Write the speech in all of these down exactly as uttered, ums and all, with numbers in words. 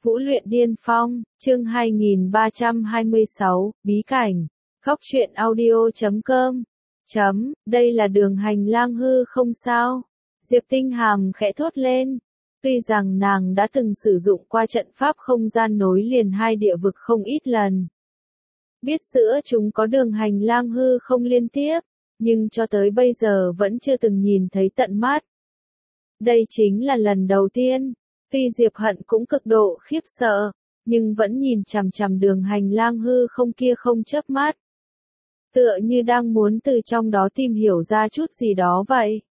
Vũ luyện điên phong, chương hai nghìn ba trăm hai mươi sáu, bí cảnh. Góc truyện audio chấm com. Chấm, đây là đường hành lang hư không sao? Diệp Tinh Hàm khẽ thốt lên. Tuy rằng nàng đã từng sử dụng qua trận pháp không gian nối liền hai địa vực không ít lần. Biết giữa chúng có đường hành lang hư không liên tiếp, nhưng cho tới bây giờ vẫn chưa từng nhìn thấy tận mắt. Đây chính là lần đầu tiên. Tuy Diệp Hận cũng cực độ khiếp sợ, nhưng vẫn nhìn chằm chằm đường hành lang hư không kia không chớp mắt. Tựa như đang muốn từ trong đó tìm hiểu ra chút gì đó vậy.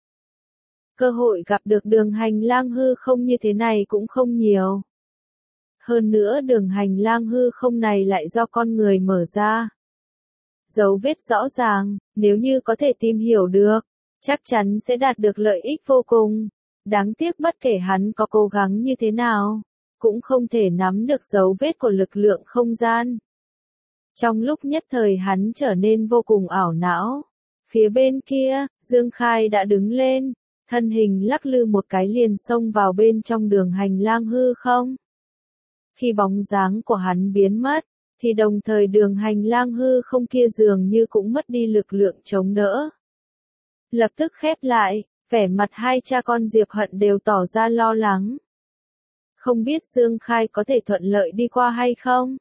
Cơ hội gặp được đường hành lang hư không như thế này cũng không nhiều. Hơn nữa đường hành lang hư không này lại do con người mở ra. Dấu vết rõ ràng, nếu như có thể tìm hiểu được, chắc chắn sẽ đạt được lợi ích vô cùng. Đáng tiếc bất kể hắn có cố gắng như thế nào, cũng không thể nắm được dấu vết của lực lượng không gian. Trong lúc nhất thời hắn trở nên vô cùng ảo não. Phía bên kia, Dương Khai đã đứng lên, thân hình lắc lư một cái liền xông vào bên trong đường hành lang hư không. Khi bóng dáng của hắn biến mất, thì đồng thời đường hành lang hư không kia dường như cũng mất đi lực lượng chống đỡ. Lập tức khép lại. Vẻ mặt hai cha con Diệp Hận đều tỏ ra lo lắng. Không biết Dương Khai có thể thuận lợi đi qua hay không?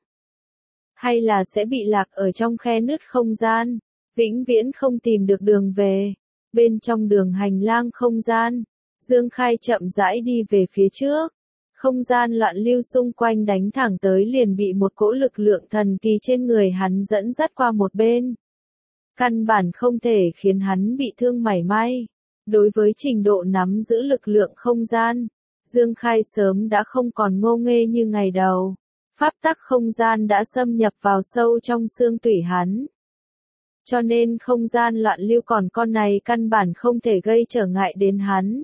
Hay là sẽ bị lạc ở trong khe nứt không gian, vĩnh viễn không tìm được đường về. Bên trong đường hành lang không gian, Dương Khai chậm rãi đi về phía trước. Không gian loạn lưu xung quanh đánh thẳng tới liền bị một cỗ lực lượng thần kỳ trên người hắn dẫn dắt qua một bên. Căn bản không thể khiến hắn bị thương mảy may. Đối với trình độ nắm giữ lực lượng không gian, Dương Khai sớm đã không còn ngô nghê như ngày đầu. Pháp tắc không gian đã xâm nhập vào sâu trong xương tủy hắn. Cho nên không gian loạn lưu còn con này căn bản không thể gây trở ngại đến hắn.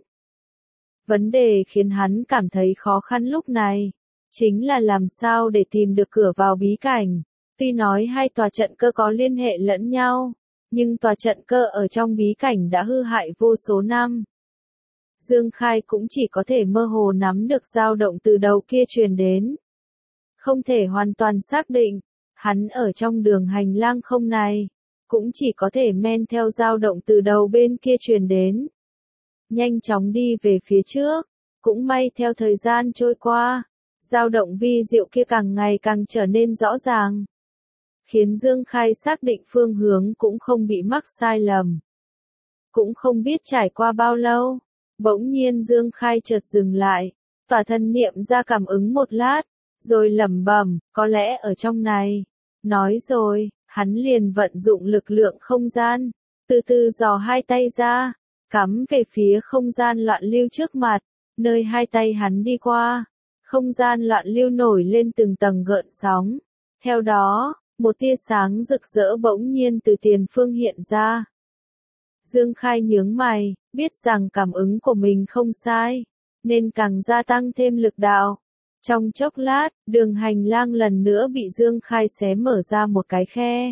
Vấn đề khiến hắn cảm thấy khó khăn lúc này, chính là làm sao để tìm được cửa vào bí cảnh. Tuy nói hai tòa trận cơ có liên hệ lẫn nhau, nhưng tòa trận cơ ở trong bí cảnh đã hư hại vô số năm. Dương Khai cũng chỉ có thể mơ hồ nắm được dao động từ đầu kia truyền đến. Không thể hoàn toàn xác định, hắn ở trong đường hành lang không này, cũng chỉ có thể men theo dao động từ đầu bên kia truyền đến. Nhanh chóng đi về phía trước, cũng may theo thời gian trôi qua, dao động vi diệu kia càng ngày càng trở nên rõ ràng. Khiến Dương Khai xác định phương hướng cũng không bị mắc sai lầm. Cũng không biết trải qua bao lâu, bỗng nhiên Dương Khai chợt dừng lại, và thân niệm ra cảm ứng một lát, rồi lẩm bẩm, có lẽ ở trong này. Nói rồi, hắn liền vận dụng lực lượng không gian, từ từ dò hai tay ra, cắm về phía không gian loạn lưu trước mặt, nơi hai tay hắn đi qua. Không gian loạn lưu nổi lên từng tầng gợn sóng. Theo đó, một tia sáng rực rỡ bỗng nhiên từ tiền phương hiện ra. Dương Khai nhướng mày, biết rằng cảm ứng của mình không sai, nên càng gia tăng thêm lực đạo. Trong chốc lát, đường hành lang lần nữa bị Dương Khai xé mở ra một cái khe.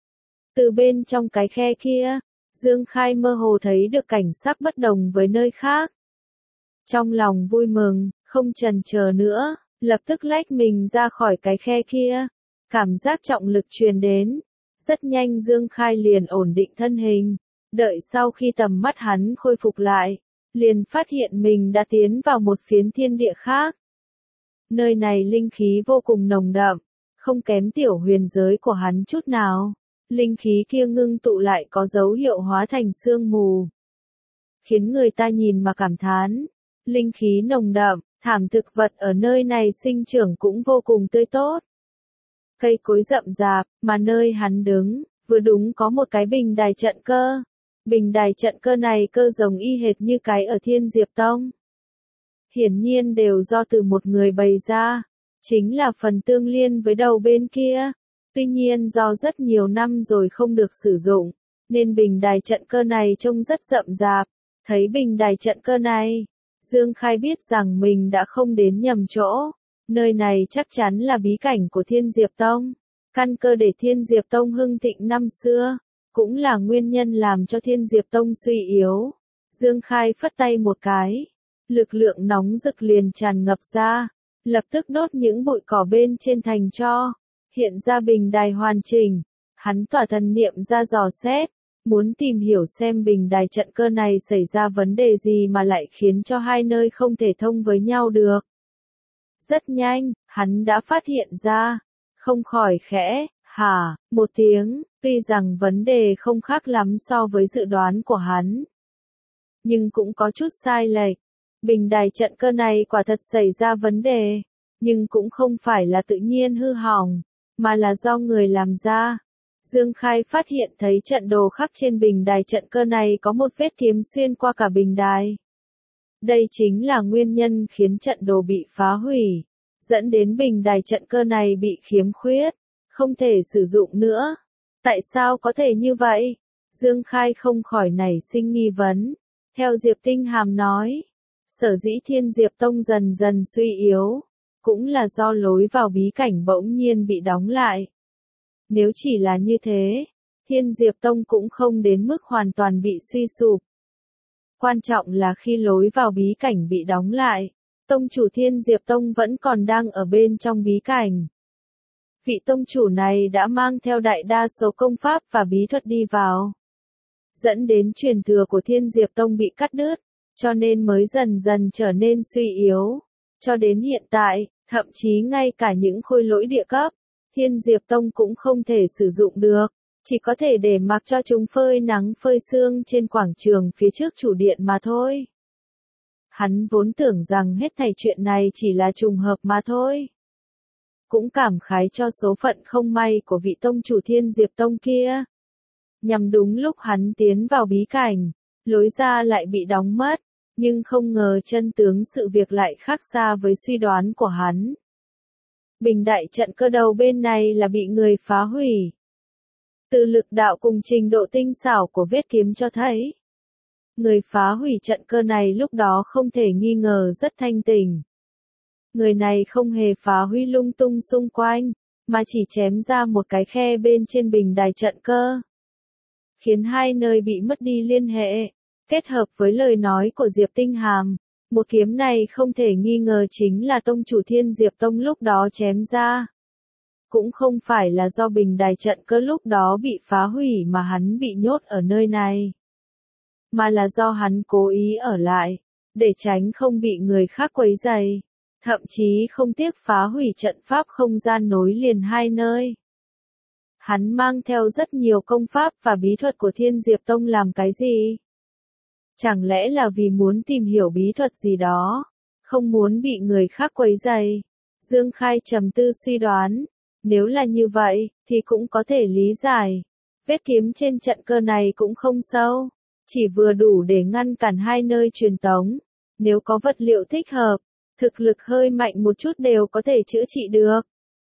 Từ bên trong cái khe kia, Dương Khai mơ hồ thấy được cảnh sắc bất đồng với nơi khác. Trong lòng vui mừng, không chần chờ nữa, lập tức lách mình ra khỏi cái khe kia. Cảm giác trọng lực truyền đến, rất nhanh Dương Khai liền ổn định thân hình, đợi sau khi tầm mắt hắn khôi phục lại, liền phát hiện mình đã tiến vào một phiến thiên địa khác. Nơi này linh khí vô cùng nồng đậm, không kém tiểu huyền giới của hắn chút nào, linh khí kia ngưng tụ lại có dấu hiệu hóa thành sương mù. Khiến người ta nhìn mà cảm thán, linh khí nồng đậm, thảm thực vật ở nơi này sinh trưởng cũng vô cùng tươi tốt. Cây cối rậm rạp, mà nơi hắn đứng, vừa đúng có một cái bình đài trận cơ. Bình đài trận cơ này cơ rồng y hệt như cái ở Thiên Diệp Tông. Hiển nhiên đều do từ một người bày ra, chính là phần tương liên với đầu bên kia. Tuy nhiên do rất nhiều năm rồi không được sử dụng, nên bình đài trận cơ này trông rất rậm rạp. Thấy bình đài trận cơ này, Dương Khai biết rằng mình đã không đến nhầm chỗ. Nơi này chắc chắn là bí cảnh của Thiên Diệp Tông. Căn cơ để Thiên Diệp Tông hưng thịnh năm xưa, cũng là nguyên nhân làm cho Thiên Diệp Tông suy yếu. Dương Khai phất tay một cái, lực lượng nóng rực liền tràn ngập ra, lập tức đốt những bụi cỏ bên trên thành tro, hiện ra bình đài hoàn chỉnh. Hắn tỏa thần niệm ra dò xét, muốn tìm hiểu xem bình đài trận cơ này xảy ra vấn đề gì mà lại khiến cho hai nơi không thể thông với nhau được. Rất nhanh, hắn đã phát hiện ra, không khỏi khẽ, hả, một tiếng, tuy rằng vấn đề không khác lắm so với dự đoán của hắn. Nhưng cũng có chút sai lệch, bình đài trận cơ này quả thật xảy ra vấn đề, nhưng cũng không phải là tự nhiên hư hỏng, mà là do người làm ra. Dương Khai phát hiện thấy trận đồ khắc trên bình đài trận cơ này có một vết kiếm xuyên qua cả bình đài. Đây chính là nguyên nhân khiến trận đồ bị phá hủy, dẫn đến bình đài trận cơ này bị khiếm khuyết, không thể sử dụng nữa. Tại sao có thể như vậy? Dương Khai không khỏi nảy sinh nghi vấn. Theo Diệp Tinh Hàm nói, sở dĩ Thiên Diệp Tông dần dần suy yếu, cũng là do lối vào bí cảnh bỗng nhiên bị đóng lại. Nếu chỉ là như thế, Thiên Diệp Tông cũng không đến mức hoàn toàn bị suy sụp. Quan trọng là khi lối vào bí cảnh bị đóng lại, tông chủ Thiên Diệp Tông vẫn còn đang ở bên trong bí cảnh. Vị tông chủ này đã mang theo đại đa số công pháp và bí thuật đi vào, dẫn đến truyền thừa của Thiên Diệp Tông bị cắt đứt, cho nên mới dần dần trở nên suy yếu. Cho đến hiện tại, thậm chí ngay cả những khôi lỗi địa cấp, Thiên Diệp Tông cũng không thể sử dụng được, chỉ có thể để mặc cho chúng phơi nắng phơi sương trên quảng trường phía trước chủ điện mà thôi. Hắn vốn tưởng rằng hết thảy chuyện này chỉ là trùng hợp mà thôi. Cũng cảm khái cho số phận không may của vị tông chủ Thiên Diệp Tông kia. Nhằm đúng lúc hắn tiến vào bí cảnh, lối ra lại bị đóng mất, nhưng không ngờ chân tướng sự việc lại khác xa với suy đoán của hắn. Bình đại trận cơ đầu bên này là bị người phá hủy. Từ lực đạo cùng trình độ tinh xảo của vết kiếm cho thấy, người phá hủy trận cơ này lúc đó không thể nghi ngờ rất thanh tỉnh. Người này không hề phá hủy lung tung xung quanh, mà chỉ chém ra một cái khe bên trên bình đài trận cơ, khiến hai nơi bị mất đi liên hệ. Kết hợp với lời nói của Diệp Tinh Hàm, một kiếm này không thể nghi ngờ chính là tông chủ Thiên Diệp Tông lúc đó chém ra. Cũng không phải là do bình đài trận cơ lúc đó bị phá hủy mà hắn bị nhốt ở nơi này, mà là do hắn cố ý ở lại, để tránh không bị người khác quấy rầy, thậm chí không tiếc phá hủy trận pháp không gian nối liền hai nơi. Hắn mang theo rất nhiều công pháp và bí thuật của Thiên Diệp Tông làm cái gì? Chẳng lẽ là vì muốn tìm hiểu bí thuật gì đó, không muốn bị người khác quấy rầy? Dương Khai trầm tư suy đoán, nếu là như vậy, thì cũng có thể lý giải. Vết kiếm trên trận cơ này cũng không sâu, chỉ vừa đủ để ngăn cản hai nơi truyền tống. Nếu có vật liệu thích hợp, thực lực hơi mạnh một chút đều có thể chữa trị được.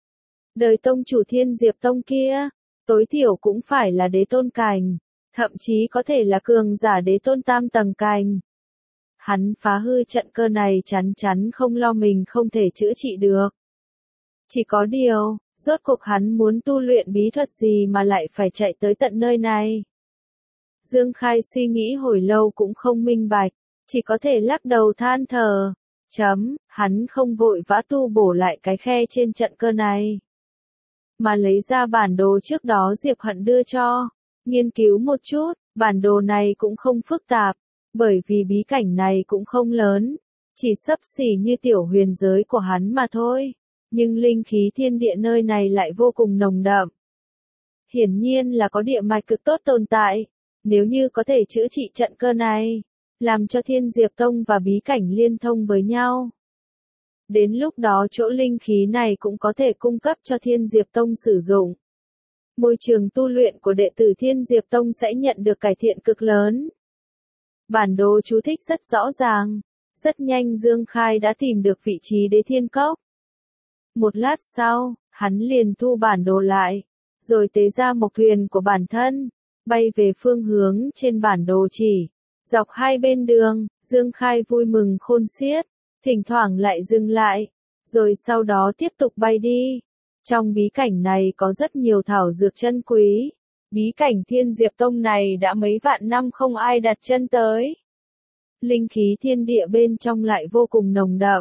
Đời tông chủ Thiên Diệp Tông kia, tối thiểu cũng phải là đế tôn cảnh, thậm chí có thể là cường giả đế tôn tam tầng cảnh. Hắn phá hư trận cơ này chắn chắn không lo mình không thể chữa trị được. Chỉ có điều, rốt cuộc hắn muốn tu luyện bí thuật gì mà lại phải chạy tới tận nơi này. Dương Khai suy nghĩ hồi lâu cũng không minh bạch, chỉ có thể lắc đầu than thở. Chấm, hắn không vội vã tu bổ lại cái khe trên trận cơ này, mà lấy ra bản đồ trước đó Diệp Hận đưa cho, nghiên cứu một chút. Bản đồ này cũng không phức tạp, bởi vì bí cảnh này cũng không lớn, chỉ xấp xỉ như tiểu huyền giới của hắn mà thôi, nhưng linh khí thiên địa nơi này lại vô cùng nồng đậm. Hiển nhiên là có địa mạch cực tốt tồn tại, nếu như có thể chữa trị trận cơ này, làm cho Thiên Diệp Tông và bí cảnh liên thông với nhau. Đến lúc đó chỗ linh khí này cũng có thể cung cấp cho Thiên Diệp Tông sử dụng. Môi trường tu luyện của đệ tử Thiên Diệp Tông sẽ nhận được cải thiện cực lớn. Bản đồ chú thích rất rõ ràng. Rất nhanh Dương Khai đã tìm được vị trí Đế Thiên Cốc. Một lát sau, hắn liền thu bản đồ lại, rồi tế ra mộc thuyền của bản thân, bay về phương hướng trên bản đồ chỉ. Dọc hai bên đường, Dương Khai vui mừng khôn xiết, thỉnh thoảng lại dừng lại, rồi sau đó tiếp tục bay đi. Trong bí cảnh này có rất nhiều thảo dược chân quý. Bí cảnh Thiên Diệp Tông này đã mấy vạn năm không ai đặt chân tới. Linh khí thiên địa bên trong lại vô cùng nồng đậm.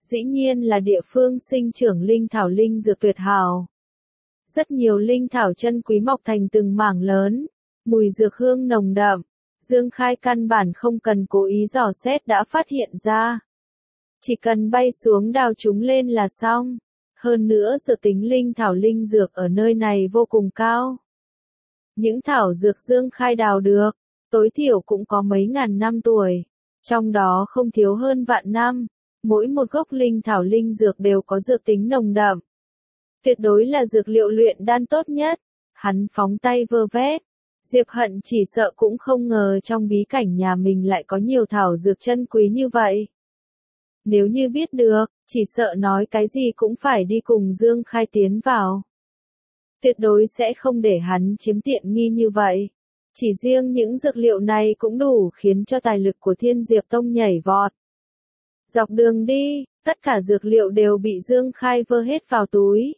dĩ nhiên là địa phương sinh trưởng linh thảo linh dược tuyệt hảo. Rất nhiều linh thảo chân quý mọc thành từng mảng lớn, mùi dược hương nồng đậm, Dương Khai căn bản không cần cố ý dò xét đã phát hiện ra. Chỉ cần bay xuống đào chúng lên là xong. Hơn nữa dự tính linh thảo linh dược ở nơi này vô cùng cao. Những thảo dược Dương Khai đào được, tối thiểu cũng có mấy ngàn năm tuổi, trong đó không thiếu hơn vạn năm. Mỗi một gốc linh thảo linh dược đều có dược tính nồng đậm. Tuyệt đối là dược liệu luyện đan tốt nhất. Hắn phóng tay vơ vét. Diệp Hận chỉ sợ cũng không ngờ trong bí cảnh nhà mình lại có nhiều thảo dược chân quý như vậy. Nếu như biết được, chỉ sợ nói cái gì cũng phải đi cùng Dương Khai tiến vào. Tuyệt đối sẽ không để hắn chiếm tiện nghi như vậy. Chỉ riêng những dược liệu này cũng đủ khiến cho tài lực của Thiên Diệp Tông nhảy vọt. Dọc đường đi, tất cả dược liệu đều bị Dương Khai vơ hết vào túi.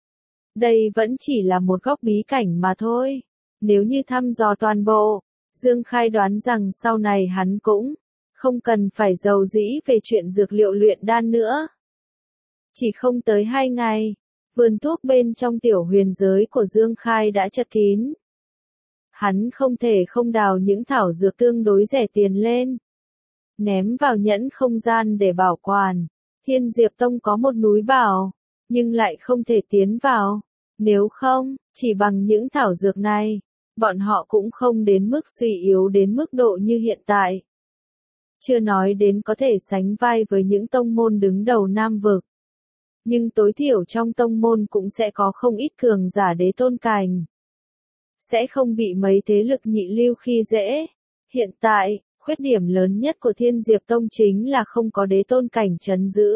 Đây vẫn chỉ là một góc bí cảnh mà thôi. Nếu như thăm dò toàn bộ, Dương Khai đoán rằng sau này hắn cũng không cần phải giàu dĩ về chuyện dược liệu luyện đan nữa. Chỉ không tới hai ngày, vườn thuốc bên trong tiểu huyền giới của Dương Khai đã chật kín. Hắn không thể không đào những thảo dược tương đối rẻ tiền lên, ném vào nhẫn không gian để bảo quản. Thiên Diệp Tông có một núi bảo, nhưng lại không thể tiến vào. Nếu không, chỉ bằng những thảo dược này, bọn họ cũng không đến mức suy yếu đến mức độ như hiện tại. Chưa nói đến có thể sánh vai với những tông môn đứng đầu Nam vực. Nhưng tối thiểu trong tông môn cũng sẽ có không ít cường giả đế tôn cảnh. Sẽ không bị mấy thế lực nhị lưu khi dễ. Hiện tại, khuyết điểm lớn nhất của Thiên Diệp Tông chính là không có đế tôn cảnh trấn giữ.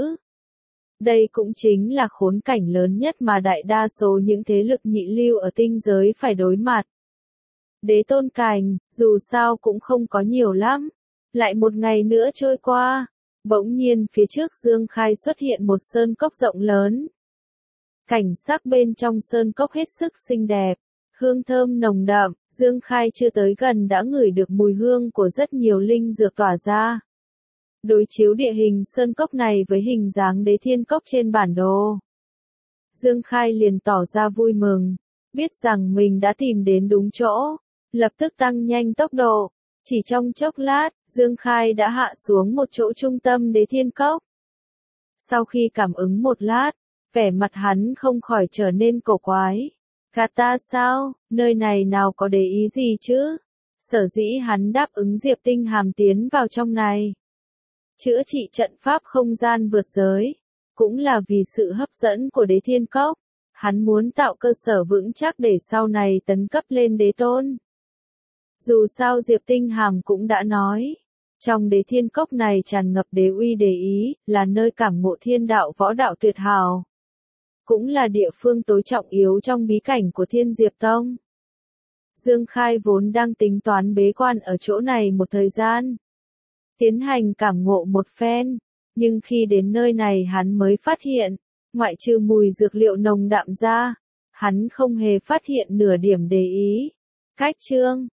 Đây cũng chính là khốn cảnh lớn nhất mà đại đa số những thế lực nhị lưu ở tinh giới phải đối mặt. Đế tôn cảnh, dù sao cũng không có nhiều lắm. Lại một ngày nữa trôi qua, bỗng nhiên phía trước Dương Khai xuất hiện một sơn cốc rộng lớn. Cảnh sắc bên trong sơn cốc hết sức xinh đẹp, hương thơm nồng đậm, Dương Khai chưa tới gần đã ngửi được mùi hương của rất nhiều linh dược tỏa ra. Đối chiếu địa hình sơn cốc này với hình dáng đế thiên cốc trên bản đồ, Dương Khai liền tỏ ra vui mừng, biết rằng mình đã tìm đến đúng chỗ, lập tức tăng nhanh tốc độ. Chỉ trong chốc lát, Dương Khai đã hạ xuống một chỗ trung tâm đế thiên cốc. Sau khi cảm ứng một lát, vẻ mặt hắn không khỏi trở nên cổ quái. Gạt ta sao, nơi này nào có để ý gì chứ? Sở dĩ hắn đáp ứng Diệp Tinh Hàm tiến vào trong này. Chữa trị trận pháp không gian vượt giới, cũng là vì sự hấp dẫn của đế thiên cốc. Hắn muốn tạo cơ sở vững chắc để sau này tấn cấp lên đế tôn. Dù sao Diệp Tinh Hàm cũng đã nói, trong đế thiên cốc này tràn ngập đế uy đế ý, là nơi cảm ngộ thiên đạo võ đạo tuyệt hảo. Cũng là địa phương tối trọng yếu trong bí cảnh của Thiên Diệp Tông. Dương Khai vốn đang tính toán bế quan ở chỗ này một thời gian, tiến hành cảm ngộ một phen, nhưng khi đến nơi này hắn mới phát hiện, ngoại trừ mùi dược liệu nồng đậm ra, hắn không hề phát hiện nửa điểm để ý. Cách chương